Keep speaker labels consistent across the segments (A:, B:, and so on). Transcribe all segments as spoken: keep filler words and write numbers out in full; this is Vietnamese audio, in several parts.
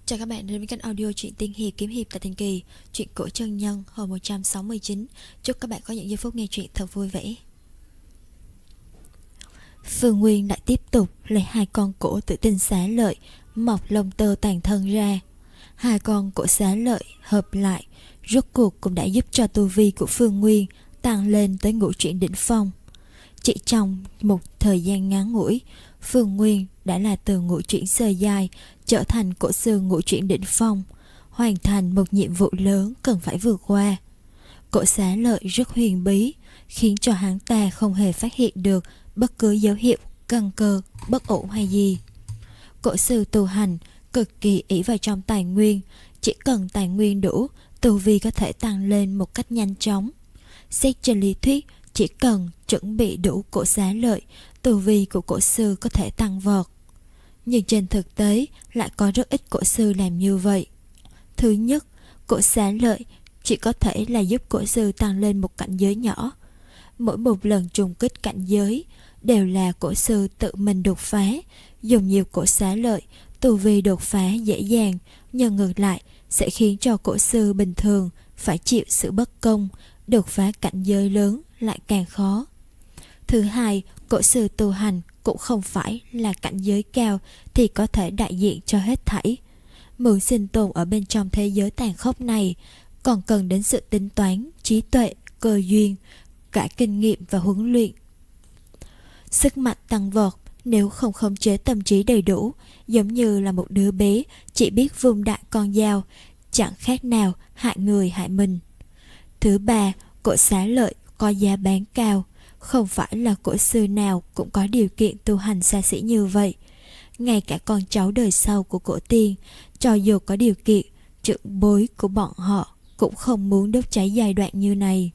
A: Chào các bạn đến với kênh audio truyện tiên hiệp kiếm hiệp tại Tiền Kỳ, truyện cổ chân nhân hồi một trăm sáu mươi chín. Chúc các bạn có những giây phút nghe truyện thật vui vẻ. Phương Nguyên lại tiếp tục lấy hai con cổ tự tinh xá lợi mọc lông tơ toàn thân ra. Hai con cổ xá lợi hợp lại, rốt cuộc cũng đã giúp cho tu vi của Phương Nguyên tăng lên tới ngũ chuyển đỉnh phong. Chỉ trong một thời gian ngắn ngủi, Phương Nguyên đã là từ ngũ chuyển sơ giai trở thành cổ sư ngũ chuyển đỉnh phong, hoàn thành một nhiệm vụ lớn cần phải vượt qua. Cổ xá lợi rất huyền bí, khiến cho hắn ta không hề phát hiện được bất cứ dấu hiệu căn cơ bất ổn hay gì. Cổ sư tu hành cực kỳ ỷ vào trong tài nguyên, chỉ cần tài nguyên đủ, tu vi có thể tăng lên một cách nhanh chóng. Xét trên lý thuyết, chỉ cần chuẩn bị đủ cổ xá lợi, tu vi của cổ sư có thể tăng vọt. Nhưng trên thực tế lại có rất ít cổ sư làm như vậy. Thứ nhất, cổ xá lợi chỉ có thể là giúp cổ sư tăng lên một cảnh giới nhỏ. Mỗi một lần trùng kích cảnh giới đều là cổ sư tự mình đột phá. Dùng nhiều cổ xá lợi, tu vi đột phá dễ dàng, nhưng ngược lại sẽ khiến cho cổ sư bình thường phải chịu sự bất công, đột phá cảnh giới lớn lại càng khó. Thứ hai, cổ sư tu hành cũng không phải là cảnh giới cao thì có thể đại diện cho hết thảy. Muốn sinh tồn ở bên trong thế giới tàn khốc này còn cần đến sự tính toán, trí tuệ, cơ duyên, cả kinh nghiệm và huấn luyện. Sức mạnh tăng vọt nếu không khống chế tâm trí đầy đủ, giống như là một đứa bé chỉ biết vung đại con dao, chẳng khác nào hại người hại mình. Thứ ba, cổ xá lợi có giá bán cao, không phải là cổ sư nào cũng có điều kiện tu hành xa xỉ như vậy. Ngay cả con cháu đời sau của cổ tiên, cho dù có điều kiện, trưởng bối của bọn họ cũng không muốn đốt cháy giai đoạn như này.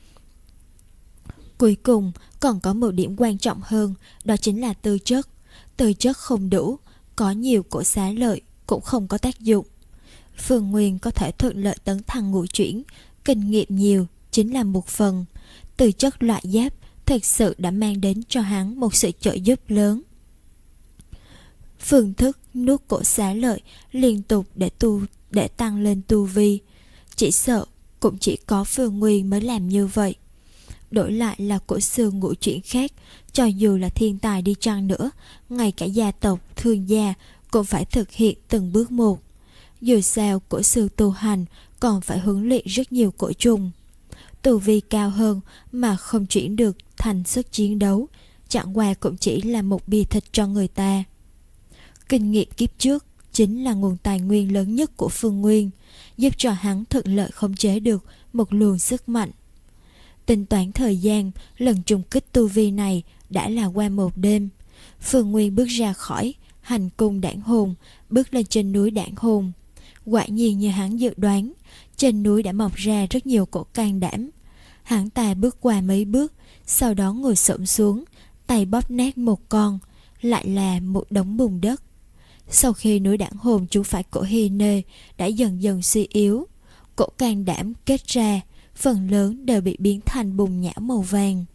A: Cuối cùng còn có một điểm quan trọng hơn, đó chính là tư chất. Tư chất không đủ, có nhiều cổ xá lợi cũng không có tác dụng. Phương Nguyên có thể thuận lợi tấn thăng ngũ chuyển, kinh nghiệm nhiều chính là một phần. Tư chất loại giáp thực sự đã mang đến cho hắn một sự trợ giúp lớn. Phương thức nuốt cổ xá lợi liên tục để tu để tăng lên tu vi, chỉ sợ cũng chỉ có Phương Nguyên mới làm như vậy. Đổi lại là cổ sư ngũ chuyển khác, cho dù là thiên tài đi chăng nữa, ngay cả gia tộc, thương gia cũng phải thực hiện từng bước một. Dù sao cổ sư tu hành còn phải huấn luyện rất nhiều cổ trùng. Tu vi cao hơn mà không chuyển được thành sức chiến đấu, chẳng qua cũng chỉ là một bia thịt cho người ta. Kinh nghiệm kiếp trước chính là nguồn tài nguyên lớn nhất của Phương Nguyên, giúp cho hắn thuận lợi khống chế được một luồng sức mạnh. Tính toán thời gian, lần trùng kích tu vi này đã là qua một đêm. Phương Nguyên bước ra khỏi hành cung Đản Hồn, bước lên trên núi Đản Hồn. Quả nhiên như hắn dự đoán, trên núi đã mọc ra rất nhiều cổ can đảm. Hắn ta bước qua mấy bước, sau đó ngồi xổm xuống, tay bóp nát một con, lại là một đống bùn đất. Sau khi núi Đản Hồn trú phải cổ Hy Nê đã dần dần suy yếu, cổ can đảm kết ra, phần lớn đều bị biến thành bùn nhão màu vàng.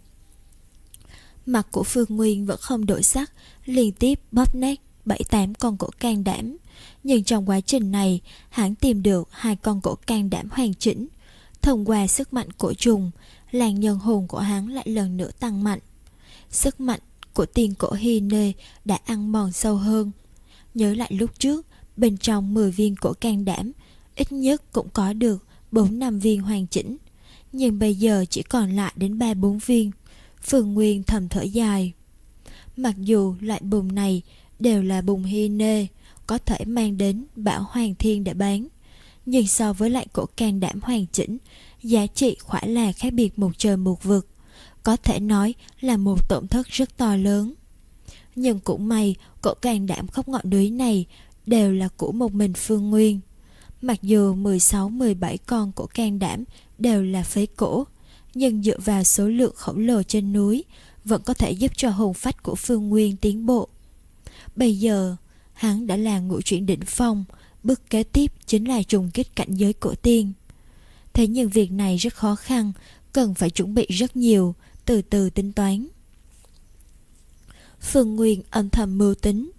A: Mặt của Phương Nguyên vẫn không đổi sắc, liên tiếp bóp nát bảy tám con cổ can đảm. Nhưng trong quá trình này, hắn tìm được hai con cổ can đảm hoàn chỉnh. Thông qua sức mạnh của trùng, làn nhân hồn của hắn lại lần nữa tăng mạnh. Sức mạnh của tiền cổ Hy Nê đã ăn mòn sâu hơn. Nhớ lại lúc trước, bên trong mười viên cổ can đảm, ít nhất cũng có được bốn năm viên hoàn chỉnh. Nhưng bây giờ chỉ còn lại đến ba bốn viên. Phương Nguyên thầm thở dài. Mặc dù loại bùn này đều là bùn Hy Nê, có thể mang đến Bảo Hoàng Thiên để bán, nhưng so với lại cổ can đảm hoàn chỉnh, giá trị quả là khác biệt một trời một vực, có thể nói là một tổn thất rất to lớn. Nhưng cũng may cổ can đảm khắp ngọn núi này đều là của một mình Phương Nguyên. Mặc dù mười sáu mười bảy con cổ can đảm đều là phế cổ, nhưng dựa vào số lượng khổng lồ trên núi vẫn có thể giúp cho hồn phách của Phương Nguyên tiến bộ. Bây giờ hắn đã là ngũ chuyển đỉnh phong, bước kế tiếp chính là trùng kích cảnh giới cổ tiên. Thế nhưng việc này rất khó khăn, cần phải chuẩn bị rất nhiều, từ từ tính toán. Phương Nguyên âm thầm mưu tính,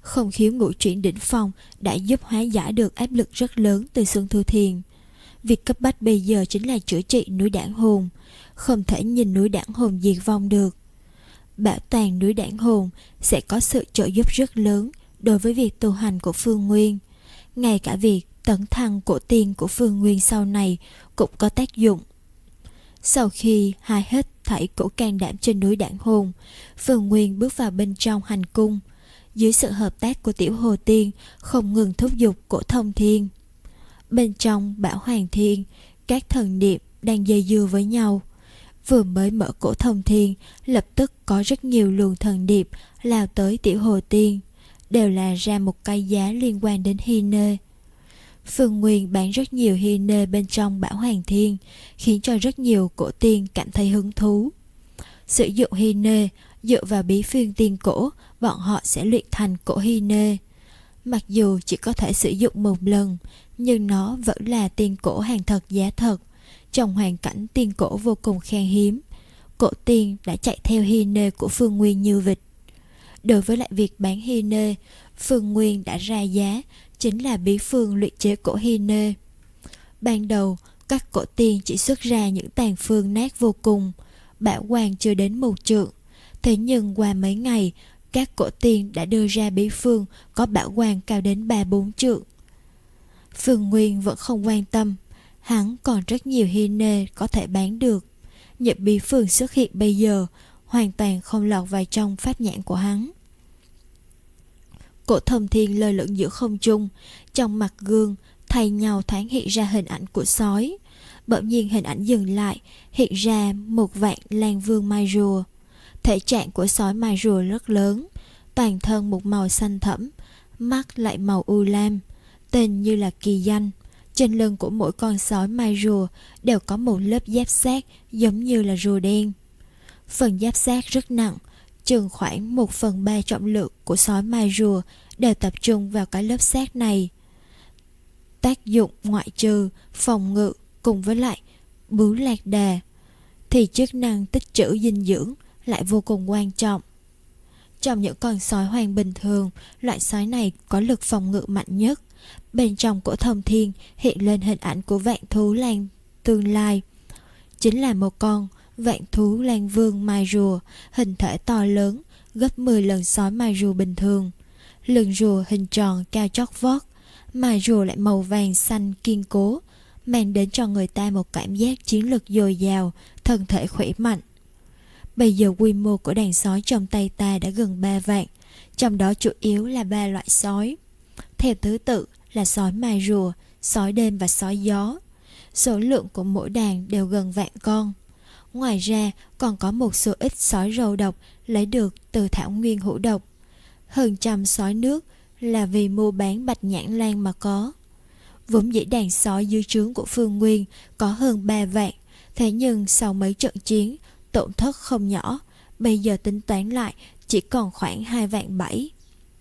A: không khiếu ngũ chuyển đỉnh phong đã giúp hóa giải được áp lực rất lớn từ Xuân Thu Thiền. Việc cấp bách bây giờ chính là chữa trị núi Đản Hồn, không thể nhìn núi Đản Hồn diệt vong được. Bảo tàng núi Đản Hồn sẽ có sự trợ giúp rất lớn đối với việc tu hành của Phương Nguyên. Ngay cả việc tấn thăng cổ tiên của Phương Nguyên sau này cũng có tác dụng. Sau khi hái hết thảy cổ can đảm trên núi Đản Hồn, Phương Nguyên bước vào bên trong hành cung. Dưới sự hợp tác của Tiểu Hồ Tiên không ngừng thúc giục cổ Thông Thiên. Bên trong Bảo Hoàng Thiên, các thần niệm đang dây dưa với nhau. Vừa mới mở cổ Thông Thiên, lập tức có rất nhiều luồng thần niệm lao tới Tiểu Hồ Tiên, đều là ra một cái giá liên quan đến Hy Nê. Phương Nguyên bán rất nhiều Hy Nê bên trong Bảo Hoàng Thiên, khiến cho rất nhiều cổ tiên cảm thấy hứng thú. Sử dụng Hy Nê, dựa vào bí phiên tiên cổ, bọn họ sẽ luyện thành cổ Hy Nê. Mặc dù chỉ có thể sử dụng một lần, nhưng nó vẫn là tiên cổ hàng thật giá thật. Trong hoàn cảnh tiên cổ vô cùng khan hiếm, cổ tiên đã chạy theo Hy Nê của Phương Nguyên như vịt. Đối với lại việc bán Hy Nê, Phương Nguyên đã ra giá, chính là bí phương luyện chế cổ Hy Nê. Ban đầu, các cổ tiên chỉ xuất ra những tàn phương nát vô cùng, bảo quang chưa đến một trượng. Thế nhưng qua mấy ngày, các cổ tiên đã đưa ra bí phương có bảo quang cao đến ba bốn trượng. Phương Nguyên vẫn không quan tâm, hắn còn rất nhiều Hy Nê có thể bán được. Những bí phương xuất hiện bây giờ hoàn toàn không lọt vào trong pháp nhãn của hắn. Cổ Thông Thiên lơ lửng giữa không trung, trong mặt gương thay nhau thoáng hiện ra hình ảnh của sói. Bỗng nhiên hình ảnh dừng lại, hiện ra một vạn lang vương mai rùa. Thể trạng của sói mai rùa rất lớn, toàn thân một màu xanh thẫm, mắt lại màu u lam, tên như là kỳ danh. Trên lưng của mỗi con sói mai rùa đều có một lớp giáp xác giống như là rùa đen. Phần giáp xác rất nặng, chừng khoảng một phần ba trọng lượng của sói mai rùa đều tập trung vào cái lớp xác này. Tác dụng ngoại trừ phòng ngự cùng với lại bướu lạc đà, thì chức năng tích trữ dinh dưỡng lại vô cùng quan trọng. Trong những con sói hoang bình thường, loại sói này có lực phòng ngự mạnh nhất. Bên trong cổ Thông Thiên hiện lên hình ảnh của vạn thú lang tương lai, chính là một con vạn thú lang vương mai rùa, hình thể to lớn, gấp mười lần sói mai rùa bình thường. Lưng rùa hình tròn cao chót vót, mai rùa lại màu vàng xanh kiên cố, mang đến cho người ta một cảm giác chiến lực dồi dào, thân thể khỏe mạnh. Bây giờ quy mô của đàn sói trong tay ta đã gần ba vạn, trong đó chủ yếu là ba loại sói. Theo thứ tự là sói mai rùa, sói đêm và sói gió. Số lượng của mỗi đàn đều gần vạn con. Ngoài ra còn có một số ít sói râu độc lấy được từ thảo nguyên hữu độc. Hơn trăm sói nước là vì mua bán bạch nhãn lan mà có. Vốn dĩ đàn sói dưới trướng của Phương Nguyên có hơn ba vạn, thế nhưng sau mấy trận chiến tổn thất không nhỏ, bây giờ tính toán lại chỉ còn khoảng hai vạn bảy.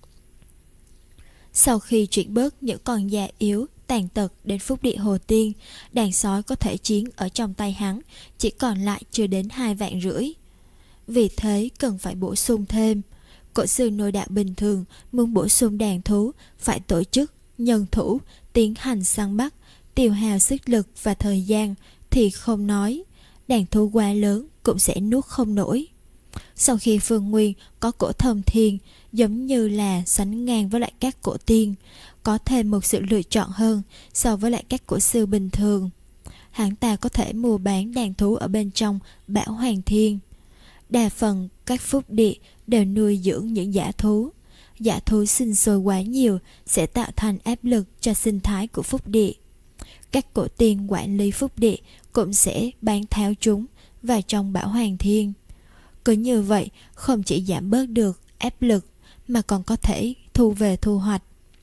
A: Sau khi chuyển bớt những con già yếu tàn tật đến Phúc Địa Hồ Tiên, đàn sói có thể chiến ở trong tay hắn chỉ còn lại chưa đến hai vạn rưỡi. Vì thế cần phải bổ sung thêm. Cổ sư nội đạo bình thường muốn bổ sung đàn thú phải tổ chức nhân thủ tiến hành săn bắt, tiêu hao sức lực và thời gian thì không nói, đàn thú quá lớn cũng sẽ nuốt không nổi. Sau khi Phương Nguyên có cổ Thông Thiên, giống như là sánh ngang với lại các cổ tiên, có thêm một sự lựa chọn hơn so với lại các cổ sư bình thường. Hắn ta có thể mua bán đàn thú ở bên trong Bảo Hoàng Thiên. Đa phần các phúc địa đều nuôi dưỡng những dã thú. Dã thú sinh sôi quá nhiều sẽ tạo thành áp lực cho sinh thái của phúc địa. Các cổ tiên quản lý phúc địa cũng sẽ bán tháo chúng vào trong Bảo Hoàng Thiên. Cứ như vậy không chỉ giảm bớt được áp lực mà còn có thể thu về thu hoạch.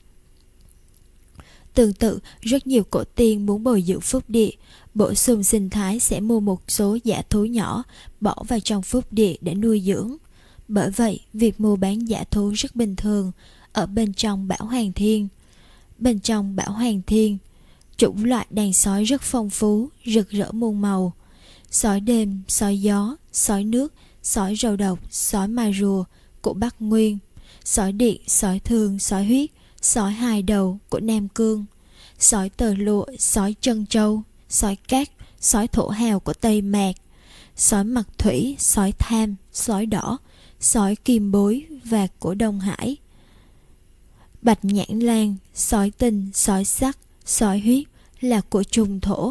A: Tương tự, rất nhiều cổ tiên muốn bồi dưỡng phúc địa, bổ sung sinh thái sẽ mua một số dã thú nhỏ bỏ vào trong phúc địa để nuôi dưỡng. Bởi vậy, việc mua bán dã thú rất bình thường ở bên trong Bảo Hoàng Thiên. Bên trong Bảo Hoàng Thiên, chủng loại đàn sói rất phong phú, rực rỡ muôn màu. Sói đêm, sói gió, sói nước, sói râu độc, sói mai rùa của Bắc Nguyên. sói điện, sói thương, sói huyết, sói hai đầu của Nam Cương, sói tờ lụa, sói chân trâu, sói cát, sói thổ hào của Tây Mạc, sói mặt thủy, sói tham, sói đỏ, sói kim bối và của Đông Hải. Bạch nhãn lan, sói tinh, sói sắc, sói huyết là của Trung Thổ.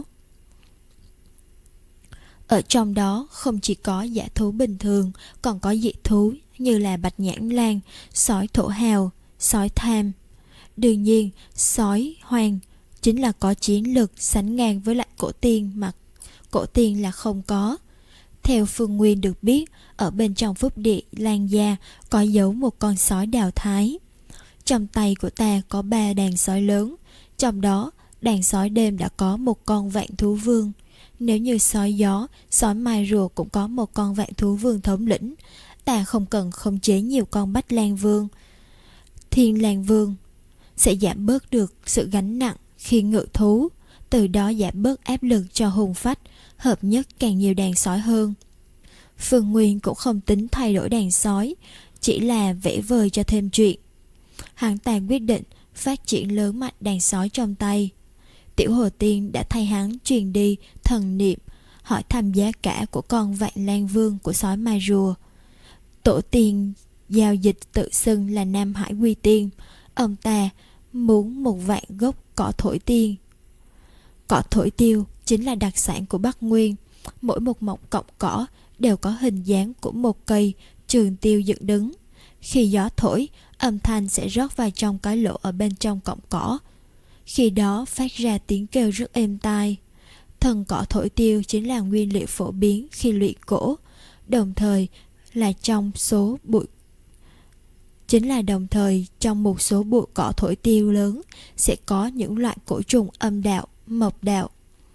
A: Ở trong đó không chỉ có dã thú bình thường, còn có dị thú như là bạch nhãn lan, sói thổ hào, sói tham. Đương nhiên, sói hoang chính là có chiến lực sánh ngang với lại cổ tiên mà cổ tiên là không có. Theo Phương Nguyên được biết, ở bên trong phúc địa Lan Gia có giấu một con sói đào thái. Trong tay của ta có ba đàn sói lớn, trong đó đàn sói đêm đã có một con vạn thú vương. Nếu như sói gió, sói mai rùa cũng có một con vạn thú vương thống lĩnh, ta không cần khống chế nhiều con bách lan vương, thiên lang vương, sẽ giảm bớt được sự gánh nặng khi ngự thú, từ đó giảm bớt áp lực cho hùng phách, hợp nhất càng nhiều đàn sói hơn. Phương Nguyên cũng không tính thay đổi đàn sói, chỉ là vẽ vời cho thêm chuyện. Hắn ta quyết định phát triển lớn mạnh đàn sói trong tay. Tiểu Hồ Tiên đã thay hắn truyền đi thần niệm, hỏi thăm giá cả của con vạn lan vương của sói mai rùa. Tổ tiên giao dịch tự xưng là Nam Hải Quy Tiên. Ông ta muốn một vạn gốc cỏ thổi tiên. Cỏ thổi tiêu chính là đặc sản của Bắc Nguyên. Mỗi một mọc cọng cỏ đều có hình dáng của một cây trường tiêu dựng đứng. Khi gió thổi, âm thanh sẽ rót vào trong cái lỗ ở bên trong cọng cỏ. Khi đó phát ra tiếng kêu rất êm tai. Thân cỏ thổi tiêu chính là nguyên liệu phổ biến khi luyện cổ, đồng thời là trong số bụi chính là đồng thời trong một số bụi cỏ thổi tiêu lớn sẽ có những loại cổ trùng âm đạo, mộc đạo.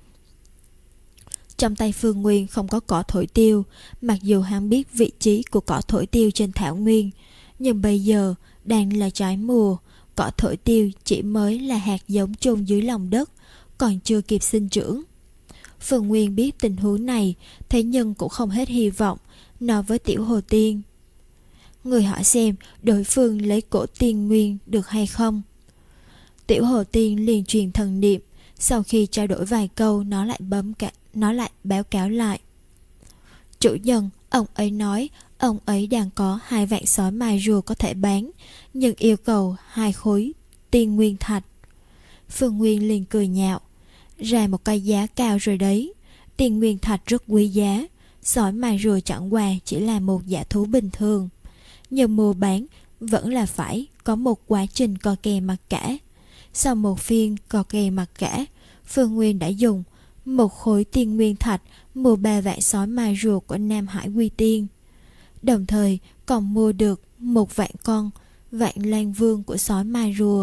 A: Trong tay Phương Nguyên không có cỏ thổi tiêu, mặc dù hắn biết vị trí của cỏ thổi tiêu trên thảo nguyên, nhưng bây giờ đang là trái mùa, cỏ thổi tiêu chỉ mới là hạt giống chôn dưới lòng đất, còn chưa kịp sinh trưởng. Phương Nguyên biết tình huống này, thế nhưng cũng không hết hy vọng, nói với Tiểu Hồ Tiên. Người hỏi xem đối phương lấy cổ tiên nguyên được hay không. Tiểu Hồ Tiên liền truyền thần niệm, sau khi trao đổi vài câu nó lại bấm cả, nó lại báo cáo lại. Chủ nhân, ông ấy nói ông ấy đang có hai vạn sói mai rùa có thể bán, nhưng yêu cầu hai khối tiên nguyên thạch. Phương Nguyên liền cười nhạo, ra một cái giá cao rồi đấy. Tiên nguyên thạch rất quý giá, sói mai rùa chẳng qua chỉ là một dã thú bình thường, nhưng mua bán vẫn là phải có một quá trình cò kè mặc cả. Sau một phiên cò kè mặc cả, Phương Nguyên đã dùng một khối tiên nguyên thạch mua ba vạn sói mai rùa của Nam Hải Quy Tiên, đồng thời còn mua được một vạn con vạn lan vương của sói mai rùa.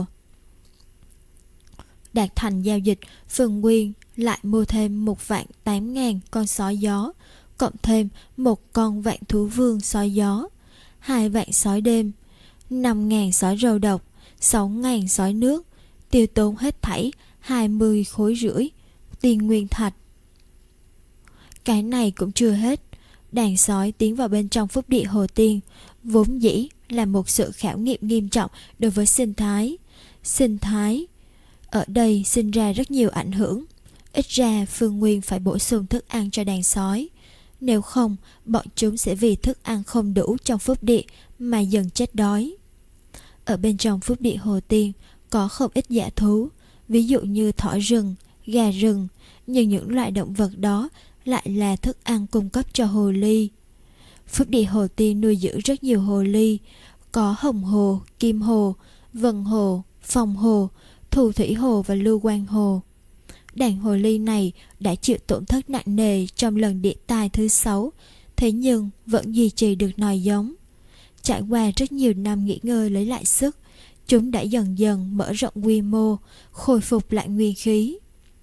A: Đạt thành giao dịch, Phương Nguyên lại mua thêm một vạn tám ngàn con sói gió, cộng thêm một con vạn thú vương sói gió, hai vạn sói đêm, năm ngàn sói râu độc, sáu ngàn sói nước, tiêu tốn hết thảy hai mươi khối rưỡi tiên nguyên thạch. Cái này cũng chưa hết. Đàn sói tiến vào bên trong phúc địa Hồ Tiên vốn dĩ là một sự khảo nghiệm nghiêm trọng đối với sinh thái. Sinh thái ở đây sinh ra rất nhiều ảnh hưởng. Ít ra Phương Nguyên phải bổ sung thức ăn cho đàn sói, nếu không bọn chúng sẽ vì thức ăn không đủ trong phúc địa mà dần chết đói. Ở bên trong phúc địa Hồ Tiên có không ít dã thú, ví dụ như thỏ rừng, gà rừng, nhưng những loại động vật đó lại là thức ăn cung cấp cho hồ ly. Phúc địa Hồ Tiên nuôi dưỡng rất nhiều hồ ly, có hồng hồ, kim hồ, vân hồ, phong hồ, thù thủy hồ và lưu quang hồ. Đàn hồ ly này đã chịu tổn thất nặng nề trong lần địa tai thứ sáu, thế nhưng vẫn duy trì được nòi giống. Trải qua rất nhiều năm nghỉ ngơi lấy lại sức, chúng đã dần dần mở rộng quy mô, khôi phục lại nguyên khí.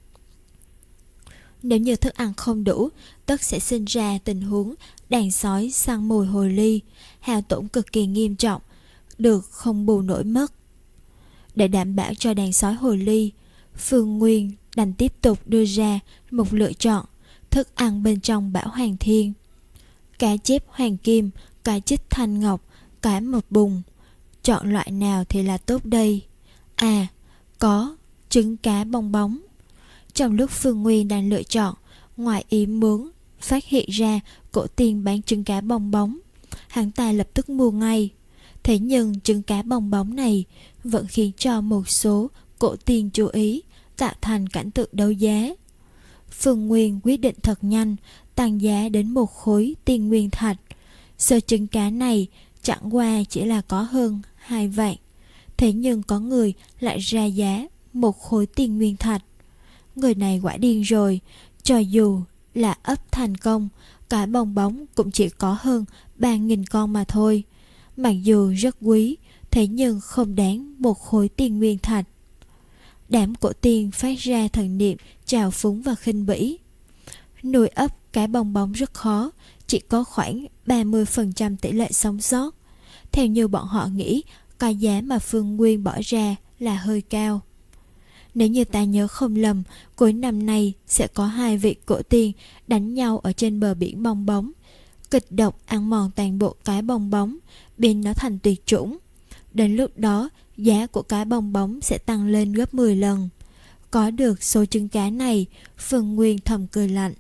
A: Nếu như thức ăn không đủ, tất sẽ sinh ra tình huống đàn sói săn mồi hồ ly, hao tổn cực kỳ nghiêm trọng, được không bù nổi mất. Để đảm bảo cho đàn sói hồ ly, Phương Nguyên đành tiếp tục đưa ra một lựa chọn thức ăn bên trong Bảo Hoàng Thiên. Cá chép hoàng kim, cá chích thanh ngọc, cá mập bùn, chọn loại nào thì là tốt đây? À, có trứng cá bong bóng. Trong lúc Phương Nguyên đang lựa chọn, ngoài ý muốn phát hiện ra Cổ Tiên bán trứng cá bong bóng. Hắn ta lập tức mua ngay. Thế nhưng trứng cá bong bóng này vẫn khiến cho một số cổ tiên chú ý, tạo thành cảnh tượng đấu giá. Phương Nguyên quyết định thật nhanh, tăng giá đến một khối tiên nguyên thạch. Số trứng cá này chẳng qua chỉ là có hơn hai vạn. Thế nhưng có người lại ra giá một khối tiên nguyên thạch. Người này quả điên rồi. Cho dù là ấp thành công, cá bong bóng cũng chỉ có hơn ba nghìn con mà thôi. Mặc dù rất quý, thế nhưng không đáng một khối tiên nguyên thạch. Đám cổ tiên phát ra thần niệm trào phúng và khinh bỉ. Nuôi ấp cá bong bóng rất khó, chỉ có khoảng ba mươi phần trăm tỷ lệ sống sót. Theo như bọn họ nghĩ, cái giá mà Phương Nguyên bỏ ra là hơi cao. Nếu như ta nhớ không lầm, cuối năm nay sẽ có hai vị cổ tiên đánh nhau ở trên bờ biển bong bóng. Kịch độc ăn mòn toàn bộ cái bong bóng, biến nó thành tuyệt chủng. Đến lúc đó, giá của cái bong bóng sẽ tăng lên gấp mười lần. Có được số trứng cá này, Phương Nguyên thầm cười lạnh.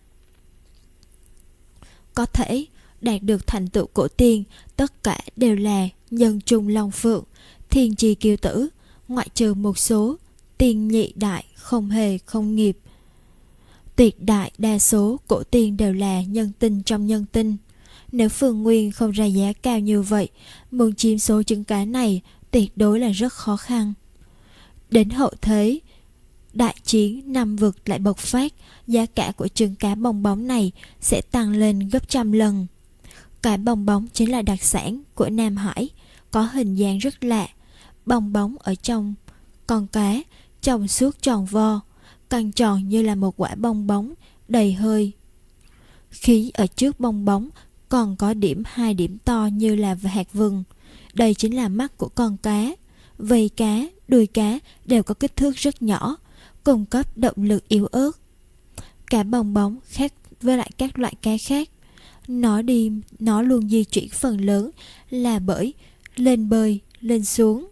A: Có thể đạt được thành tựu cổ tiên, tất cả đều là nhân trung long phượng, thiên chi kiêu tử, ngoại trừ một số tiên nhị đại không hề không nghiệp. Tuyệt đại đa số cổ tiên đều là nhân tinh trong nhân tinh. Nếu Phương Nguyên không ra giá cao như vậy, muốn chiếm số trứng cá này tuyệt đối là rất khó khăn. Đến hậu thế, đại chiến năm vực lại bộc phát, giá cả của trứng cá bong bóng này sẽ tăng lên gấp trăm lần. Cá bong bóng chính là đặc sản của Nam Hải, có hình dáng rất lạ. Bong bóng ở trong con cá, trong suốt tròn vo, căng tròn như là một quả bong bóng đầy hơi. Khí ở trước bong bóng còn có điểm hai điểm to như là hạt vừng. Đây chính là mắt của con cá. Vây cá, đuôi cá đều có kích thước rất nhỏ, cung cấp động lực yếu ớt. Cá bong bóng khác với lại các loại cá khác, nó đi nó luôn di chuyển phần lớn là bởi lên bơi lên xuống.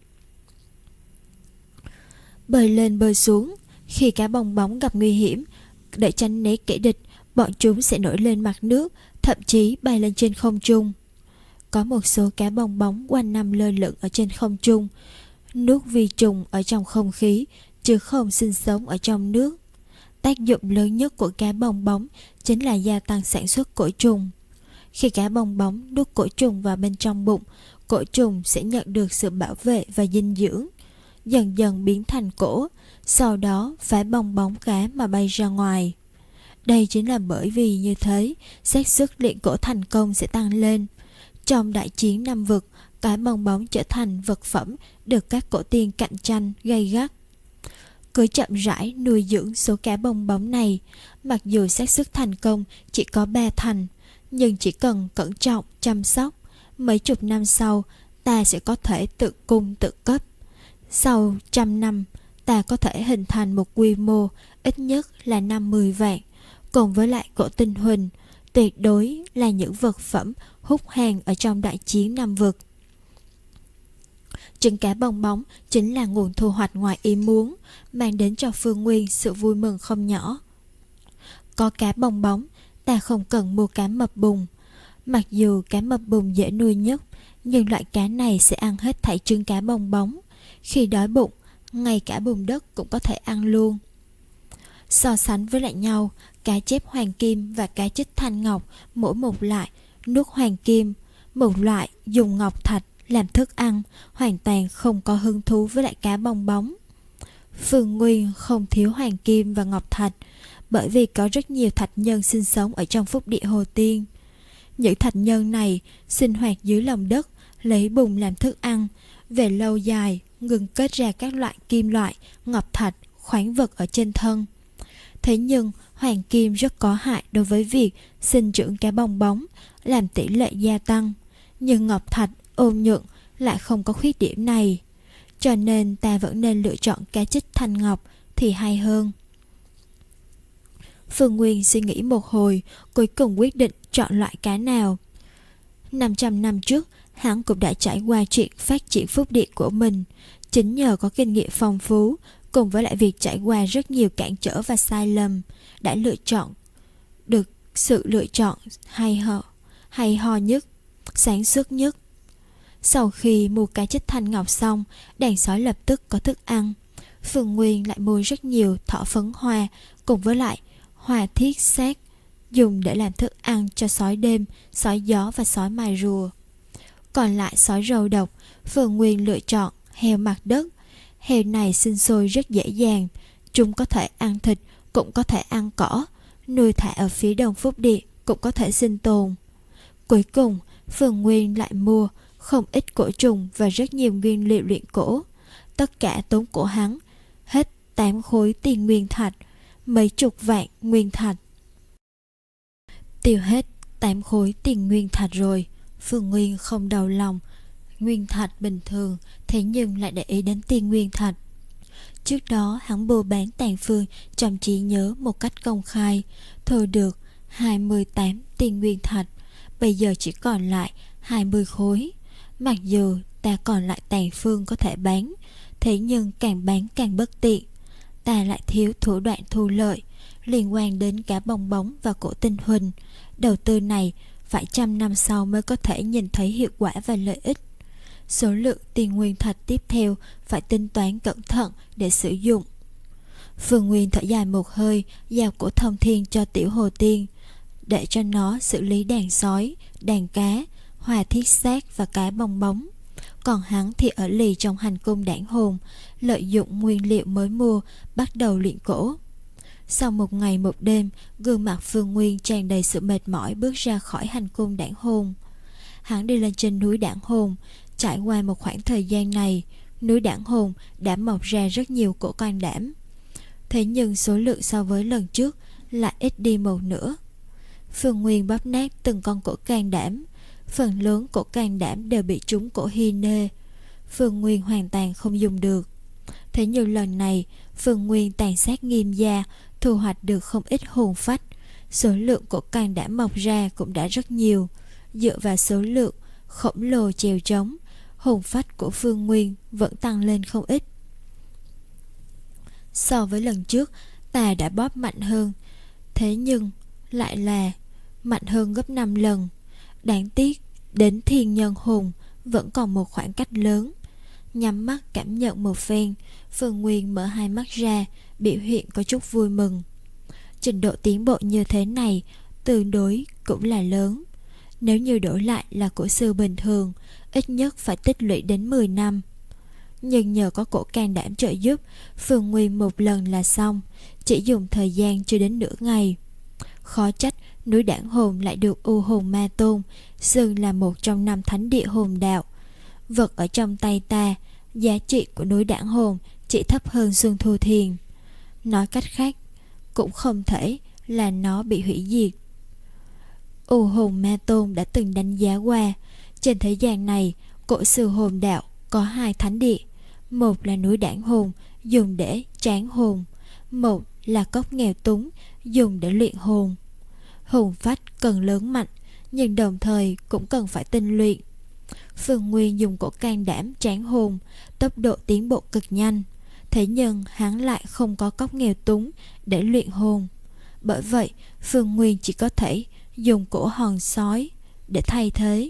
A: Bơi lên bơi xuống. Khi cá bong bóng gặp nguy hiểm, để tránh né kẻ địch, bọn chúng sẽ nổi lên mặt nước, thậm chí bay lên trên không trung. Có một số cá bong bóng quanh năm lơ lửng ở trên không trung, nuốt vi trùng ở trong không khí, chứ không sinh sống ở trong nước. Tác dụng lớn nhất của cá bong bóng chính là gia tăng sản xuất cổi trùng. Khi cá bong bóng nuốt cổi trùng vào bên trong bụng, cổi trùng sẽ nhận được sự bảo vệ và dinh dưỡng, dần dần biến thành cổ, sau đó phá bong bóng cá mà bay ra ngoài. Đây chính là bởi vì như thế, xác suất luyện cổ thành công sẽ tăng lên. Trong đại chiến năm vực, cá bong bóng trở thành vật phẩm được các cổ tiên cạnh tranh gay gắt. Cứ chậm rãi nuôi dưỡng số cá bong bóng này, mặc dù xác suất thành công chỉ có ba thành, nhưng chỉ cần cẩn trọng chăm sóc, mấy chục năm sau ta sẽ có thể tự cung tự cấp. Sau trăm năm, ta có thể hình thành một quy mô ít nhất là năm mươi vạn, cùng với lại cổ tinh huỳnh, tuyệt đối là những vật phẩm hút hàng ở trong đại chiến năm vực. Trứng cá bong bóng chính là nguồn thu hoạch ngoài ý muốn, mang đến cho Phương Nguyên sự vui mừng không nhỏ. Có cá bong bóng, ta không cần mua cá mập bùn. Mặc dù cá mập bùn dễ nuôi nhất, nhưng loại cá này sẽ ăn hết thảy trứng cá bong bóng. Khi đói bụng, ngay cả bùn đất cũng có thể ăn luôn. So sánh với lại nhau, cá chép hoàng kim và cá chích thanh ngọc mỗi một loại nuốt hoàng kim, một loại dùng ngọc thạch làm thức ăn, hoàn toàn không có hứng thú với lại cá bong bóng. Phương Nguyên không thiếu hoàng kim và ngọc thạch, bởi vì có rất nhiều thạch nhân sinh sống ở trong phúc địa Hồ Tiên. Những thạch nhân này sinh hoạt dưới lòng đất, lấy bùn làm thức ăn, về lâu dài ngừng kết ra các loại kim loại, ngọc thạch, khoáng vật ở trên thân. Thế nhưng hoàng kim rất có hại đối với việc sinh trưởng cá bong bóng, làm tỷ lệ gia tăng. Nhưng ngọc thạch ôn nhuận lại không có khuyết điểm này, cho nên ta vẫn nên lựa chọn cá chích thanh ngọc thì hay hơn. Phương Nguyên suy nghĩ một hồi, cuối cùng quyết định chọn loại cá nào. năm trăm năm trước, hắn cũng đã trải qua chuyện phát triển phúc địa của mình. Chính nhờ có kinh nghiệm phong phú, cùng với lại việc trải qua rất nhiều cản trở và sai lầm, đã lựa chọn được sự lựa chọn hay ho, hay ho nhất, sáng suốt nhất. Sau khi mua cá trích thanh ngọc xong, đàn sói lập tức có thức ăn. Phương Nguyên lại mua rất nhiều thỏ phấn hoa cùng với lại hoa thiết xác, dùng để làm thức ăn cho sói đêm, sói gió và sói mai rùa. Còn lại sói râu độc, Phương Nguyên lựa chọn heo mặt đất. Heo này sinh sôi rất dễ dàng, chúng có thể ăn thịt, cũng có thể ăn cỏ, nuôi thả ở phía đông phúc địa cũng có thể sinh tồn. Cuối cùng, Phương Nguyên lại mua không ít cổ trùng và rất nhiều nguyên liệu luyện cổ. Tất cả tốn của hắn hết tám khối tiền nguyên thạch, mấy chục vạn nguyên thạch. Tiêu hết tám khối tiền nguyên thạch rồi, Phương Nguyên không đau lòng nguyên thạch bình thường, thế nhưng lại để ý đến tiền nguyên thạch. Trước đó hắn buôn bán tàn phương trong trí nhớ một cách công khai, thu được hai mươi tám tiền nguyên thạch, bây giờ chỉ còn lại hai mươi khối. Mặc dù ta còn lại tàn phương có thể bán, thế nhưng càng bán càng bất tiện. Ta lại thiếu thủ đoạn thu lợi liên quan đến cả bong bóng và cổ tinh huỳnh. Đầu tư này phải trăm năm sau mới có thể nhìn thấy hiệu quả và lợi ích. Số lượng tiền nguyên thạch tiếp theo phải tính toán cẩn thận để sử dụng. Phương Nguyên thở dài một hơi, giao cổ thông thiên cho Tiểu Hồ Tiên, để cho nó xử lý đàn sói, đàn cá, hoa thiết xác và cá bong bóng. Còn hắn thì ở lì trong hành cung đảng hồn, lợi dụng nguyên liệu mới mua, bắt đầu luyện cổ. Sau một ngày một đêm, gương mặt Phương Nguyên tràn đầy sự mệt mỏi bước ra khỏi hành cung đảng hồn. Hắn đi lên trên núi đảng hồn. Trải qua một khoảng thời gian này, núi đảng hồn đã mọc ra rất nhiều cổ can đảm. Thế nhưng số lượng so với lần trước lại ít đi một nửa. Phương Nguyên bóp nát từng con cổ can đảm. Phần lớn cổ can đảm đều bị trúng cổ hy nê. Phương Nguyên hoàn toàn không dùng được. Thế nhưng lần này, Phương Nguyên tàn sát nghiêm gia, thu hoạch được không ít hồn phách. Số lượng cổ can đảm mọc ra cũng đã rất nhiều. Dựa vào số lượng khổng lồ chèo trống, hồn phách của Phương Nguyên vẫn tăng lên không ít. So với lần trước, ta đã bóp mạnh hơn, thế nhưng lại là mạnh hơn gấp năm lần. Đáng tiếc, đến thiên nhân hồn vẫn còn một khoảng cách lớn. Nhắm mắt cảm nhận một phen, Phương Nguyên mở hai mắt ra, biểu hiện có chút vui mừng. Trình độ tiến bộ như thế này tương đối cũng là lớn. Nếu như đổi lại là cổ sư bình thường, ít nhất phải tích lũy đến mười năm. Nhưng nhờ có cổ can đảm trợ giúp, Phương Nguyên một lần là xong, chỉ dùng thời gian chưa đến nửa ngày. Khó trách núi đảng hồn lại được U Hồn Ma Tôn xưng là một trong năm thánh địa hồn đạo. Vật ở trong tay ta, giá trị của núi đảng hồn chỉ thấp hơn Xuân Thu Thiền. Nói cách khác, cũng không thể là nó bị hủy diệt. U Hồn Ma Tôn đã từng đánh giá qua, trên thế gian này, cổ sư hồn đạo có hai thánh địa. Một là núi đảng hồn, dùng để tráng hồn. Một là cốc nghèo túng, dùng để luyện hồn. Hồn phách cần lớn mạnh, nhưng đồng thời cũng cần phải tinh luyện. Phương Nguyên dùng cổ can đảm tráng hồn, tốc độ tiến bộ cực nhanh. Thế nhưng hắn lại không có cốc nghèo túng để luyện hồn. Bởi vậy, Phương Nguyên chỉ có thể dùng cổ hòn sói để thay thế.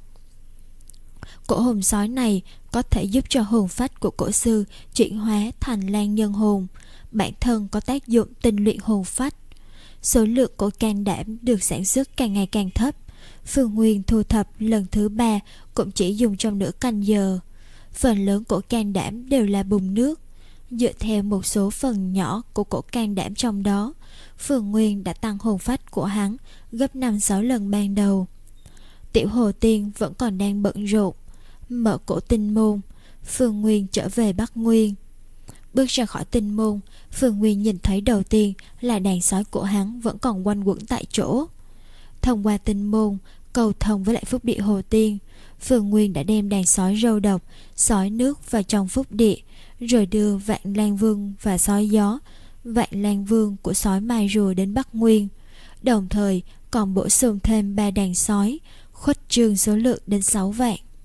A: Cổ hồn sói này có thể giúp cho hồn phách của cổ sư chuyển hóa thành lan nhân hồn, bản thân có tác dụng tinh luyện hồn phách. Số lượng cổ can đảm được sản xuất càng ngày càng thấp. Phương Nguyên thu thập lần thứ ba cũng chỉ dùng trong nửa canh giờ. Phần lớn cổ can đảm đều là bùn nước. Dựa theo một số phần nhỏ của cổ can đảm trong đó, Phương Nguyên đã tăng hồn phách của hắn gấp năm sáu lần ban đầu. Tiểu Hồ Tiên vẫn còn đang bận rộn mở cổ tinh môn. Phương Nguyên trở về Bắc Nguyên. Bước ra khỏi tinh môn, Phương Nguyên nhìn thấy đầu tiên là đàn sói của hắn vẫn còn quanh quẩn tại chỗ. Thông qua tinh môn cầu thông với lại phúc địa Hồ Tiên, Phương Nguyên đã đem đàn sói râu độc, sói nước vào trong phúc địa, rồi đưa Vạn Lan Vương và sói gió, Vạn Lan Vương của sói mai rùa đến Bắc Nguyên, đồng thời còn bổ sung thêm ba đàn sói, khuếch trương số lượng đến sáu vạn.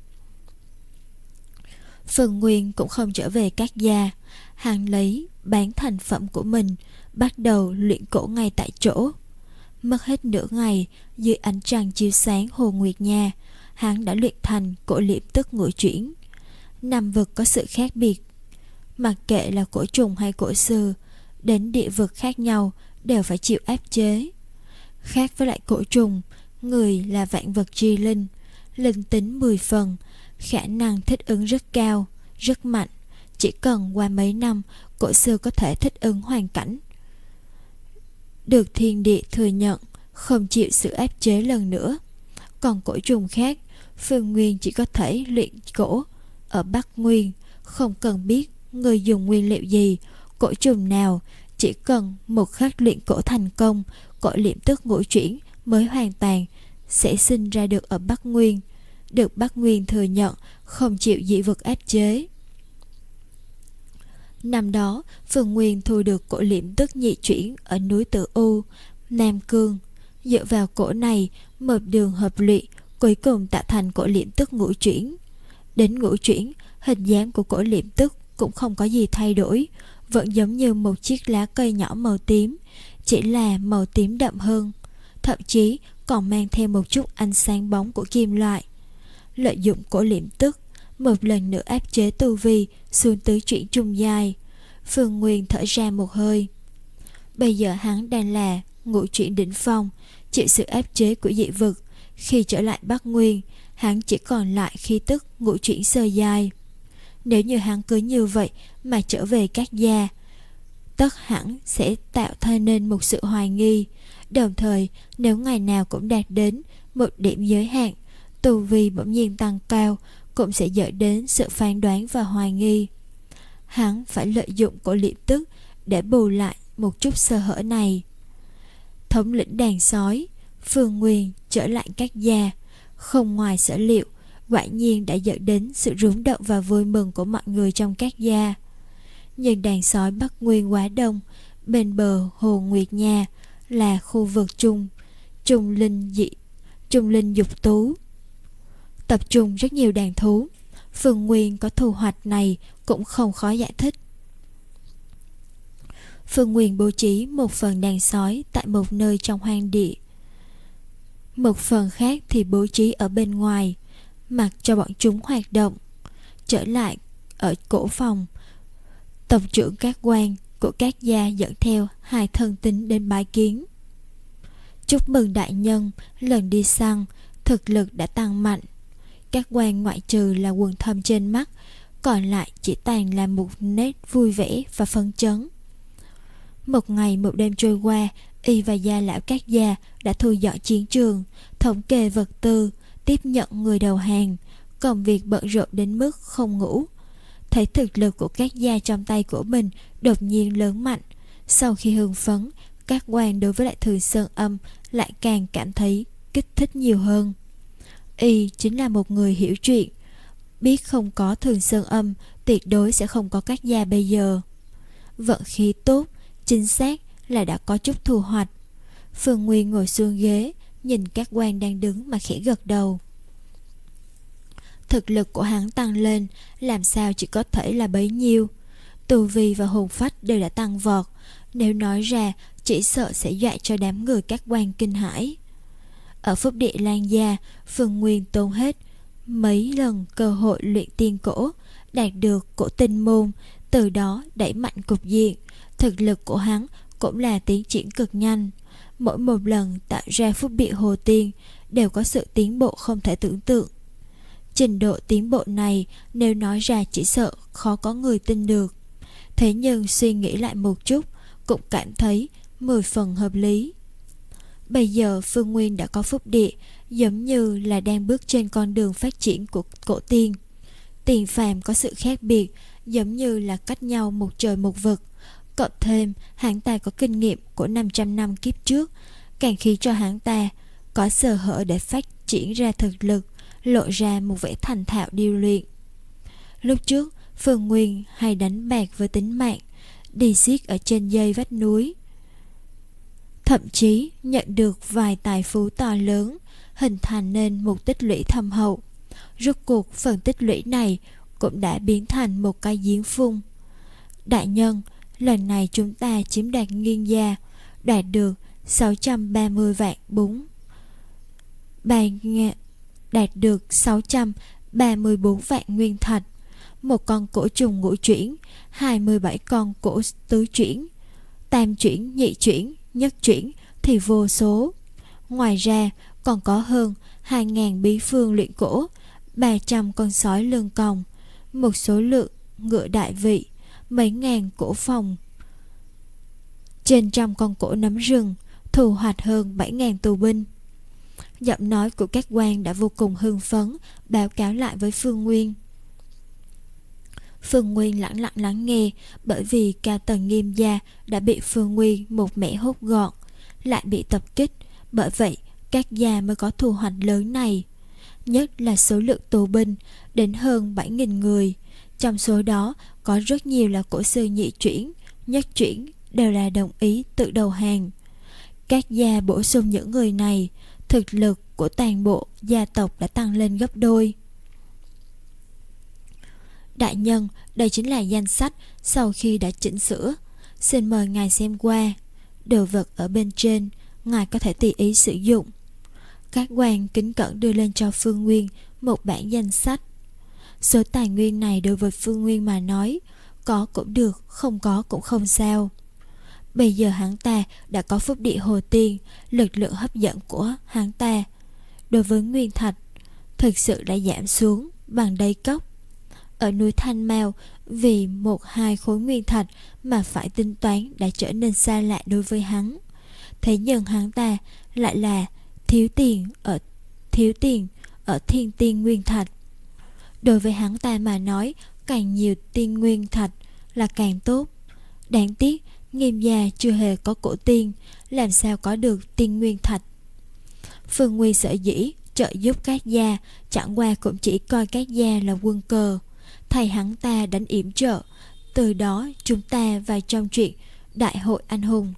A: Phương Nguyên cũng không trở về Cát Gia. Hắn lấy bán thành phẩm của mình, bắt đầu luyện cổ ngay tại chỗ. Mất hết nửa ngày, dưới ánh trăng chiếu sáng hồ Nguyệt Nha, hắn đã luyện thành cổ liệm tức ngũ chuyển. Năm vực có sự khác biệt, mặc kệ là cổ trùng hay cổ sư, đến địa vực khác nhau đều phải chịu áp chế. Khác với lại cổ trùng, người là vạn vật chi linh, linh tính mười phần, khả năng thích ứng rất cao, rất mạnh. Chỉ cần qua mấy năm, cổ sư có thể thích ứng hoàn cảnh, được thiên địa thừa nhận, không chịu sự áp chế lần nữa. Còn cổ trùng khác, Phương Nguyên chỉ có thể luyện cổ ở Bắc Nguyên, không cần biết người dùng nguyên liệu gì, cổ trùng nào, chỉ cần một khắc luyện cổ thành công, cổ liệm tức ngũ chuyển mới hoàn toàn sẽ sinh ra được ở Bắc Nguyên, được Bắc Nguyên thừa nhận, không chịu dị vực áp chế. Năm đó, Phương Nguyên thu được cổ liệm tức nhị chuyển ở núi Tử U, Nam Cương. Dựa vào cổ này, một đường hợp luyện, cuối cùng tạo thành cổ liệm tức ngũ chuyển. Đến ngũ chuyển, hình dáng của cổ liệm tức cũng không có gì thay đổi, vẫn giống như một chiếc lá cây nhỏ màu tím, chỉ là màu tím đậm hơn, thậm chí còn mang thêm một chút ánh sáng bóng của kim loại. Lợi dụng cổ liệm tức, một lần nữa áp chế tu vi xuống tứ chuyển trung giai. Phương Nguyên thở ra một hơi. Bây giờ hắn đang là ngũ chuyển đỉnh phong, chịu sự áp chế của dị vực. Khi trở lại Bắc Nguyên, hắn chỉ còn lại khí tức ngũ chuyển sơ giai. Nếu như hắn cứ như vậy mà trở về Cát Gia, tất hẳn sẽ tạo thành nên một sự hoài nghi. Đồng thời, nếu ngày nào cũng đạt đến một điểm giới hạn, tu vi bỗng nhiên tăng cao, cũng sẽ dẫn đến sự phán đoán và hoài nghi. Hắn phải lợi dụng cổ liệm tức để bù lại một chút sơ hở này. Thống lĩnh đàn sói, Phương Nguyên trở lại Cát Gia, không ngoài sở liệu, quả nhiên đã dẫn đến sự rúng động và vui mừng của mọi người trong Cát Gia. Nhưng đàn sói Bắc Nguyên quá đông, bên bờ hồ Nguyệt Nha là khu vực trung trung linh dị trung linh dục tú, tập trung rất nhiều đàn thú. Phương Nguyên có thu hoạch này cũng không khó giải thích. Phương Nguyên bố trí một phần đàn sói tại một nơi trong hoang địa, một phần khác thì bố trí ở bên ngoài, mặc cho bọn chúng hoạt động. Trở lại ở cổ phòng, tộc trưởng các quan của Cát Gia dẫn theo hai thân tín đến bái kiến. Chúc mừng đại nhân, lần đi săn thực lực đã tăng mạnh. Các quan ngoại trừ là quầng thâm trên mắt, còn lại chỉ toàn là một nét vui vẻ và phấn chấn. Một ngày một đêm trôi qua, y và gia lão Cát Gia đã thu dọn chiến trường, thống kê vật tư, tiếp nhận người đầu hàng, công việc bận rộn đến mức không ngủ. Thấy thực lực của Cát Gia trong tay của mình đột nhiên lớn mạnh, sau khi hưng phấn, các quan đối với lại Thường Sơn Âm lại càng cảm thấy kích thích nhiều hơn. Y chính là một người hiểu chuyện, biết không có Thường Sơn Âm tuyệt đối sẽ không có Cát Gia bây giờ. Vận khí tốt, chính xác là đã có chút thu hoạch. Phương Nguyên ngồi xuống ghế, nhìn các quan đang đứng mà khẽ gật đầu. Thực lực của hắn tăng lên, làm sao chỉ có thể là bấy nhiêu. Tu vi và hồn phách đều đã tăng vọt, nếu nói ra chỉ sợ sẽ dọa cho đám người các quan kinh hãi. Ở Phúc Địa Lan Gia, Phương Nguyên tốn hết mấy lần cơ hội luyện tiên cổ, đạt được cổ tinh môn, từ đó đẩy mạnh cục diện. Thực lực của hắn cũng là tiến triển cực nhanh. Mỗi một lần tạo ra Phúc Địa Hồ Tiên đều có sự tiến bộ không thể tưởng tượng. Trình độ tiến bộ này nếu nói ra chỉ sợ khó có người tin được. Thế nhưng suy nghĩ lại một chút cũng cảm thấy mười phần hợp lý. Bây giờ Phương Nguyên đã có Phúc Địa, giống như là đang bước trên con đường phát triển của cổ tiên. Tiền phàm có sự khác biệt, giống như là cách nhau một trời một vực. Cộng thêm hắn ta có kinh nghiệm của năm trăm năm kiếp trước, càng khiến cho hắn ta có sơ hở để phát triển ra thực lực, lộ ra một vẻ thành thạo điêu luyện. Lúc trước Phương Nguyên hay đánh bạc với tính mạng, đi xiết ở trên dây vách núi, thậm chí nhận được vài tài phú to lớn, hình thành nên một tích lũy thâm hậu. Rốt cuộc phần tích lũy này cũng đã biến thành một cái giếng phun. Đại nhân, lần này chúng ta chiếm đoạt Nghiên gia, đạt được sáu trăm ba mươi vạn bún. Bài nghe đạt được sáu trăm ba mươi bốn vạn nguyên thạch, một con cổ trùng ngũ chuyển, hai mươi bảy con cổ tứ chuyển, tam chuyển, nhị chuyển, nhất chuyển thì vô số. Ngoài ra còn có hơn hai nghìn bí phương luyện cổ, ba trăm con sói lưng còng, một số lượng ngựa đại vị, mấy ngàn cổ phòng, trên trăm con cổ nấm rừng, thu hoạch hơn bảy nghìn tù binh. Giọng nói của các quan đã vô cùng hưng phấn, báo cáo lại với Phương Nguyên. Phương Nguyên lặng lặng lắng nghe, bởi vì cao tầng Nghiêm gia đã bị Phương Nguyên một mẻ hốt gọn, lại bị tập kích, bởi vậy các gia mới có thu hoạch lớn này. Nhất là số lượng tù binh đến hơn bảy nghìn người, trong số đó có rất nhiều là cổ sư nhị chuyển, nhất chuyển, đều là đồng ý tự đầu hàng. Các gia bổ sung những người này, thực lực của toàn bộ gia tộc đã tăng lên gấp đôi. Đại nhân, đây chính là danh sách sau khi đã chỉnh sửa, xin mời ngài xem qua. Đồ vật ở bên trên, ngài có thể tùy ý sử dụng. Các quan kính cẩn đưa lên cho Phương Nguyên một bản danh sách. Số tài nguyên này đối với Phương Nguyên mà nói, có cũng được, không có cũng không sao. Bây giờ hắn ta đã có phúc địa hồ tiên, lực lượng hấp dẫn của hắn ta đối với nguyên thạch thực sự đã giảm xuống bằng đầy cốc. Ở núi Thanh Mao, vì một hai khối nguyên thạch mà phải tính toán đã trở nên xa lạ đối với hắn. Thế nhưng hắn ta lại là thiếu tiền ở thiếu tiền ở thiên tiên nguyên thạch. Đối với hắn ta mà nói, càng nhiều tiên nguyên thạch là càng tốt. Đáng tiếc Nghiêm gia chưa hề có cổ tiên, làm sao có được tiên nguyên thạch. Phương Nguyên sở dĩ trợ giúp các gia, chẳng qua cũng chỉ coi các gia là quân cờ, thầy hắn ta đánh yểm trợ. Từ đó chúng ta vào trong chuyện đại hội anh hùng.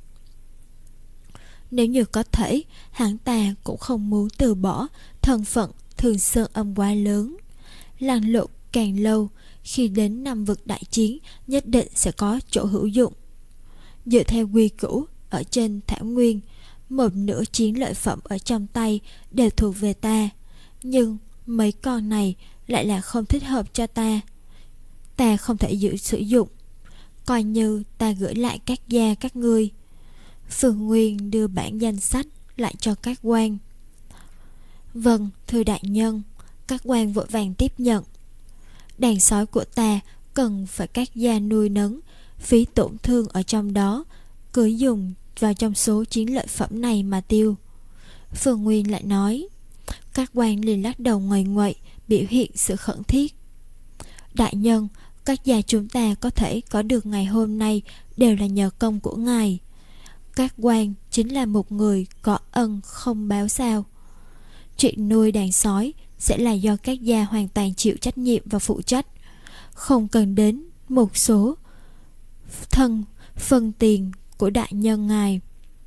A: Nếu như có thể, hắn ta cũng không muốn từ bỏ thân phận Thường Sơn Âm quá lớn. Lăn lộn càng lâu, khi đến năm vực đại chiến nhất định sẽ có chỗ hữu dụng. Dựa theo quy củ, ở trên thảo nguyên, một nửa chiến lợi phẩm ở trong tay đều thuộc về ta, nhưng mấy con này lại là không thích hợp cho ta. Ta không thể giữ sử dụng, coi như ta gửi lại các gia các ngươi. Phương Nguyên đưa bản danh sách lại cho các quan. Vâng, thưa đại nhân. Các quan vội vàng tiếp nhận. Đàn sói của ta cần phải các gia nuôi nấng, phí tổn thương ở trong đó cứ dùng vào trong số chiến lợi phẩm này mà tiêu. Phương Nguyên lại nói. Các quan liền lắc đầu ngoại ngoại, biểu hiện sự khẩn thiết. Đại nhân, các gia chúng ta có thể có được ngày hôm nay đều là nhờ công của ngài. Các quan chính là một người có ân không báo sao. Chuyện nuôi đàn sói sẽ là do các gia hoàn toàn chịu trách nhiệm và phụ trách, không cần đến một số thân phân tiền của đại nhân ngài.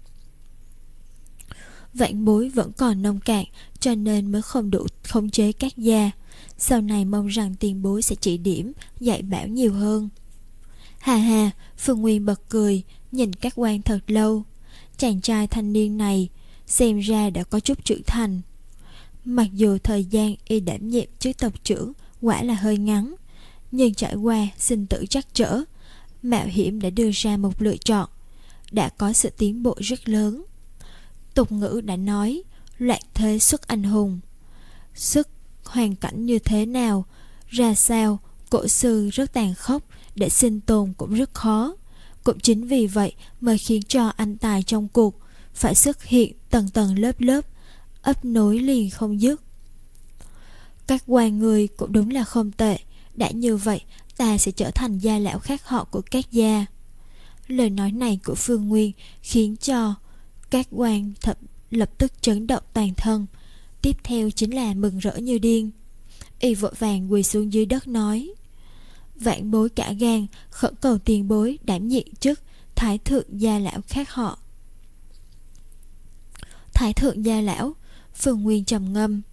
A: Vạn bối vẫn còn nông cạn, cho nên mới không đủ khống chế các gia. Sau này mong rằng tiền bối sẽ chỉ điểm, dạy bảo nhiều hơn. Hà hà, Phương Nguyên bật cười, nhìn các quan thật lâu. Chàng trai thanh niên này xem ra đã có chút trưởng thành. Mặc dù thời gian y đảm nhiệm chức tộc trưởng quả là hơi ngắn, nhưng trải qua sinh tử trắc trở, mạo hiểm đã đưa ra một lựa chọn, đã có sự tiến bộ rất lớn. Tục ngữ đã nói, loạn thế xuất anh hùng. Sức hoàn cảnh như thế nào, ra sao, cổ sư rất tàn khốc, để sinh tồn cũng rất khó. Cũng chính vì vậy mới khiến cho anh tài trong cuộc phải xuất hiện tầng tầng lớp lớp, ấp nối liền không dứt. Các quan người cũng đúng là không tệ. Đã như vậy, ta sẽ trở thành gia lão khác họ của các gia. Lời nói này của Phương Nguyên khiến cho các quan thập lập tức chấn động toàn thân. Tiếp theo chính là mừng rỡ như điên. Y vội vàng quỳ xuống dưới đất nói: Vạn bối cả gan khẩn cầu tiền bối đảm nhiệm chức Thái thượng gia lão khác họ. Thái thượng gia lão. Phương Nguyên trầm ngâm.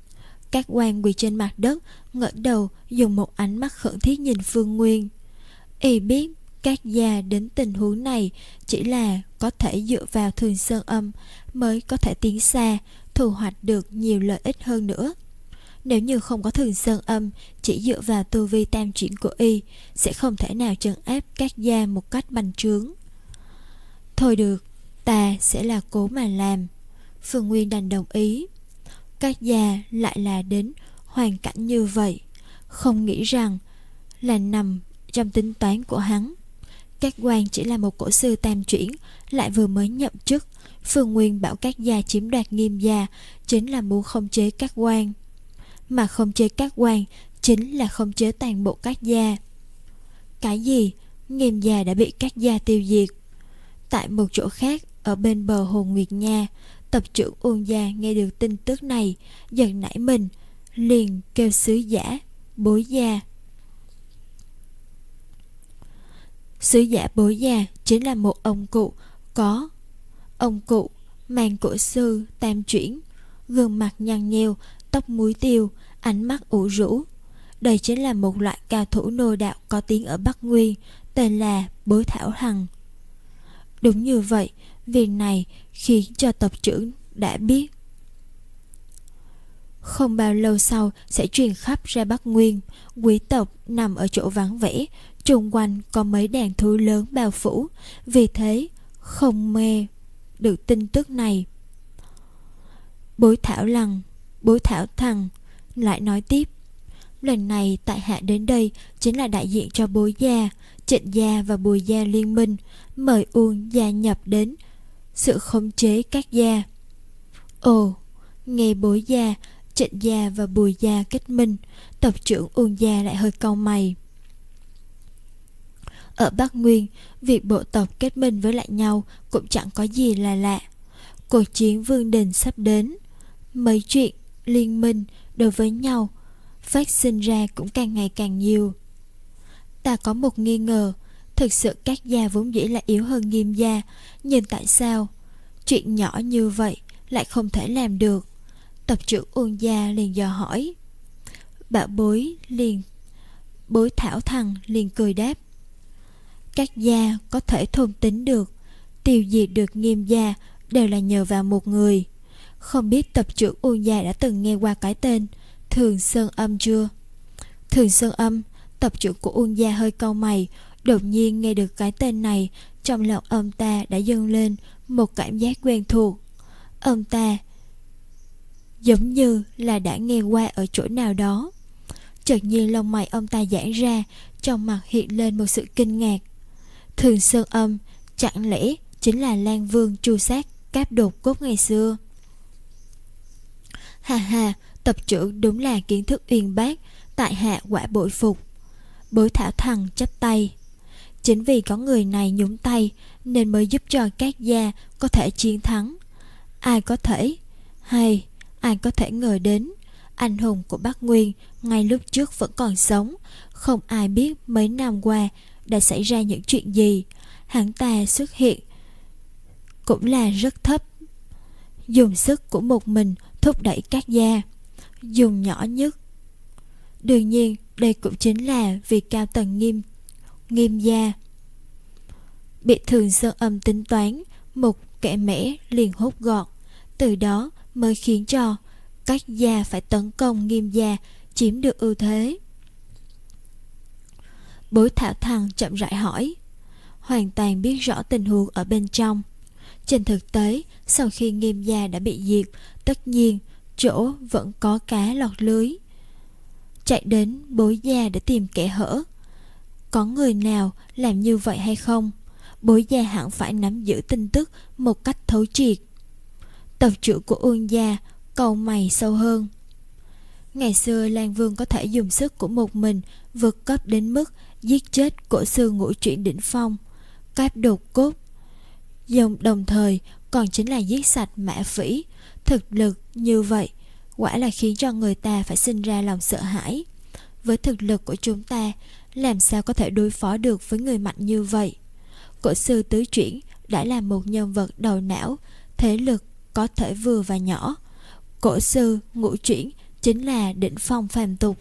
A: Các quan quỳ trên mặt đất, ngẩng đầu dùng một ánh mắt khẩn thiết nhìn Phương Nguyên. Y biết các gia đến tình huống này chỉ là có thể dựa vào Thường Sơn Âm mới có thể tiến xa, thu hoạch được nhiều lợi ích hơn nữa. Nếu như không có Thường Sơn Âm, chỉ dựa vào tu vi tam chuyển của y sẽ không thể nào trấn áp các gia một cách bành trướng. Thôi được, ta sẽ là cố mà làm. Phương Nguyên đành đồng ý. Các gia lại là đến hoàn cảnh như vậy, không nghĩ rằng là nằm trong tính toán của hắn. Các quan chỉ là một cổ sư tam chuyển, lại vừa mới nhậm chức. Phương Nguyên bảo các gia chiếm đoạt Nghiêm gia chính là muốn khống chế các quan, mà khống chế các quan chính là khống chế toàn bộ các gia. Cái gì? Nghiêm gia đã bị các gia tiêu diệt. Tại một chỗ khác ở bên bờ hồ Nguyệt Nha, tập trưởng Uông gia nghe được tin tức này, giật nảy mình, liền kêu sứ giả Bối gia. Sứ giả Bối gia chính là một ông cụ có ông cụ mang cổ sư tam chuyển, gương mặt nhăn nheo, tóc muối tiêu, ánh mắt ủ rũ. Đây chính là một loại cao thủ nô đạo có tiếng ở Bắc Nguyên, tên là Bối Thảo Hằng. Đúng như vậy, việc này khiến cho tập trưởng đã biết. Không bao lâu sau sẽ truyền khắp ra Bắc Nguyên. Quý tộc nằm ở chỗ vắng vẻ, chung quanh có mấy đàn thú lớn bao phủ, vì thế không mê được tin tức này. Bối Thảo Lăng, Bối Thảo Thằng lại nói tiếp: lần này tại hạ đến đây chính là đại diện cho Bối gia, Trịnh gia và Bùi gia liên minh, mời Uông gia nhập đến sự khống chế các gia. Ồ, nghe Bối gia, Trịnh gia và Bùi gia kết minh, tập trưởng Uông gia lại hơi cau mày. Ở Bắc Nguyên, việc bộ tộc kết minh với lại nhau cũng chẳng có gì là lạ. Cuộc chiến Vương Đình sắp đến, mấy chuyện liên minh đối với nhau phát sinh ra cũng càng ngày càng nhiều. Ta có một nghi ngờ, thực sự các gia vốn dĩ là yếu hơn Nghiêm gia, nhưng tại sao chuyện nhỏ như vậy lại không thể làm được? Tập trưởng Uông gia liền dò hỏi. Bảo Bối liền Bối Thảo Thằng liền cười đáp: các gia có thể thôn tính được, tiêu diệt được Nghiêm gia đều là nhờ vào một người. Không biết tập trưởng Uông gia đã từng nghe qua cái tên Thường Sơn Âm chưa? Thường Sơn Âm? Tập trưởng của Uông gia hơi cau mày. Đột nhiên nghe được cái tên này, trong lòng ông ta đã dâng lên một cảm giác quen thuộc. Ông ta giống như là đã nghe qua ở chỗ nào đó. Chợt nhiên lông mày ông ta giãn ra, trong mặt hiện lên một sự kinh ngạc. Thường Sơn Âm chẳng lẽ chính là Lan Vương tru sát Cáp Đột Cốt ngày xưa? Hà hà, tập trưởng đúng là kiến thức uyên bác, tại hạ quả bội phục. Bối Thảo Thằng chắp tay. Chính vì có người này nhúng tay nên mới giúp cho các gia có thể chiến thắng. Ai có thể hay ai có thể ngờ đến, anh hùng của Bắc Nguyên ngay lúc trước vẫn còn sống. Không ai biết mấy năm qua đã xảy ra những chuyện gì. Hắn ta xuất hiện cũng là rất thấp, dùng sức của một mình thúc đẩy các gia, dùng nhỏ nhất. Đương nhiên đây cũng chính là vì cao tầng nghiêm nghiêm gia bị Thường Sơn Âm tính toán, một kẻ mẽ liền hốt gọn. Từ đó mới khiến cho các gia phải tấn công Nghiêm gia, chiếm được ưu thế. Bối Thảo Thằng chậm rãi hỏi, hoàn toàn biết rõ tình huống ở bên trong. Trên thực tế, sau khi Nghiêm gia đã bị diệt, tất nhiên chỗ vẫn có cá lọt lưới, chạy đến Bối gia để tìm kẻ hở. Có người nào làm như vậy hay không? Bối gia hẳn phải nắm giữ tin tức một cách thấu triệt. Tập trưởng của Uông gia cau mày sâu hơn. Ngày xưa Lan Vương có thể dùng sức của một mình vượt cấp đến mức giết chết cổ sư ngũ chuyển đỉnh phong Cáp Đột Cốt, dòng đồng thời còn chính là giết sạch Mã Phỉ. Thực lực như vậy quả là khiến cho người ta phải sinh ra lòng sợ hãi. Với thực lực của chúng ta, làm sao có thể đối phó được với người mạnh như vậy? Cổ sư tứ chuyển đã là một nhân vật đầu não, thế lực có thể vừa và nhỏ. Cổ sư ngũ chuyển chính là đỉnh phong phàm tục.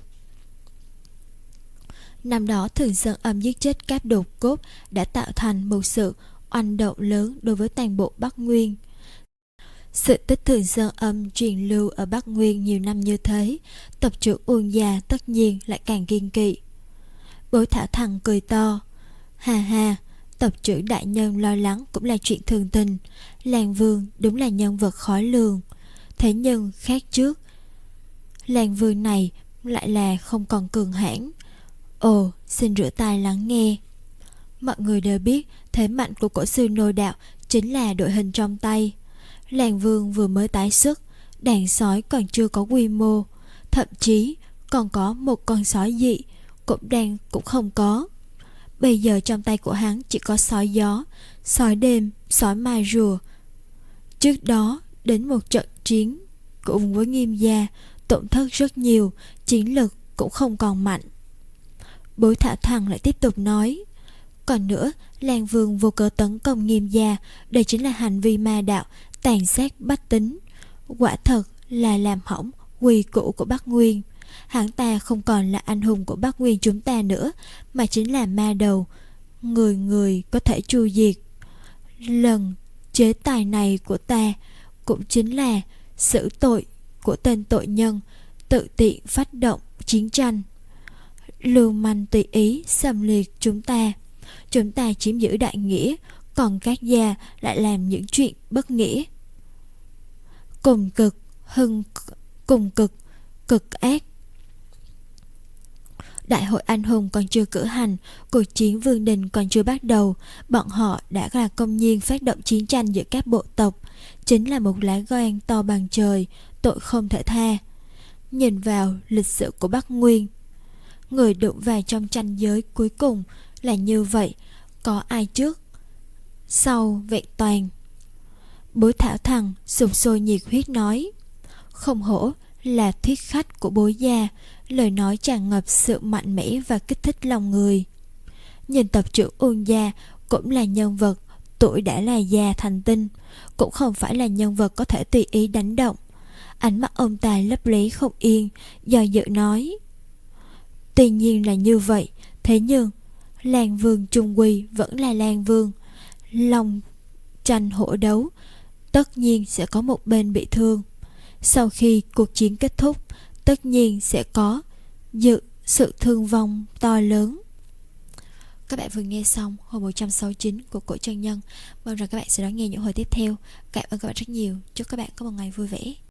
A: Năm đó Thường Sơn Âm giết chết Cáp Đột Cốt đã tạo thành một sự oanh động lớn đối với toàn bộ Bắc Nguyên. Sự tích Thường Sơn Âm truyền lưu ở Bắc Nguyên nhiều năm như thế, tộc trưởng Uông gia tất nhiên lại càng kiêng kỵ. Bối Thảo Thằng cười to, hà hà, tộc trưởng đại nhân lo lắng cũng là chuyện thường tình. Lan Vương đúng là nhân vật khó lường. Thế nhưng khác trước, Lan Vương này lại là không còn cường hãn. Ồ, xin rửa tai lắng nghe. Mọi người đều biết thế mạnh của cổ sư nô đạo chính là đội hình trong tay. Lan Vương vừa mới tái xuất, đàn sói còn chưa có quy mô, thậm chí còn có một con sói dị cũng đang cũng không có. Bây giờ trong tay của hắn chỉ có sói gió, sói đêm, sói mai rùa. Trước đó đến một trận chiến cùng với Nghiêm gia, tổn thất rất nhiều, chiến lực cũng không còn mạnh. Bối Thảo Thằng lại tiếp tục nói, còn nữa, Lan Vương vô cớ tấn công Nghiêm gia, đây chính là hành vi ma đạo, tàn sát bách tính, quả thật là làm hỏng quy củ của Bắc Nguyên. Hắn ta không còn là anh hùng của Bắc Nguyên chúng ta nữa, mà chính là ma đầu, người người có thể tru diệt. Lần chế tài này của ta cũng chính là xử tội của tên tội nhân tự tiện phát động chiến tranh, lưu manh tùy ý xâm liệt chúng ta. Chúng ta chiếm giữ đại nghĩa, còn các gia lại làm những chuyện bất nghĩa. Cùng cực hưng cùng cực cực ác. Đại hội anh hùng còn chưa cử hành, cuộc chiến vương đình còn chưa bắt đầu, bọn họ đã là công nhiên phát động chiến tranh giữa các bộ tộc, chính là một lá gan to bằng trời, tội không thể tha. Nhìn vào lịch sử của Bắc Nguyên, người đụng vào trong tranh giới cuối cùng là như vậy, có ai trước sau vẹn toàn. Bối Thảo Thằng sục sôi nhiệt huyết nói, không hổ là thuyết khách của Bối gia, lời nói tràn ngập sự mạnh mẽ và kích thích lòng người. Nhìn tộc trưởng Uông gia cũng là nhân vật tuổi đã là già thành tinh, cũng không phải là nhân vật có thể tùy ý đánh động. Ánh mắt ông ta lấp lé không yên, do dự nói, tuy nhiên là như vậy, thế nhưng Lan Vương trung quy vẫn là Lan Vương. Long tranh hổ đấu, tất nhiên sẽ có một bên bị thương. Sau khi cuộc chiến kết thúc, tất nhiên sẽ có dự sự thương vong to lớn. Các bạn vừa nghe xong hồi một trăm sáu mươi chín của Cổ Chân Nhân. Mong rằng các bạn sẽ đón nghe những hồi tiếp theo. Cảm ơn các bạn rất nhiều. Chúc các bạn có một ngày vui vẻ.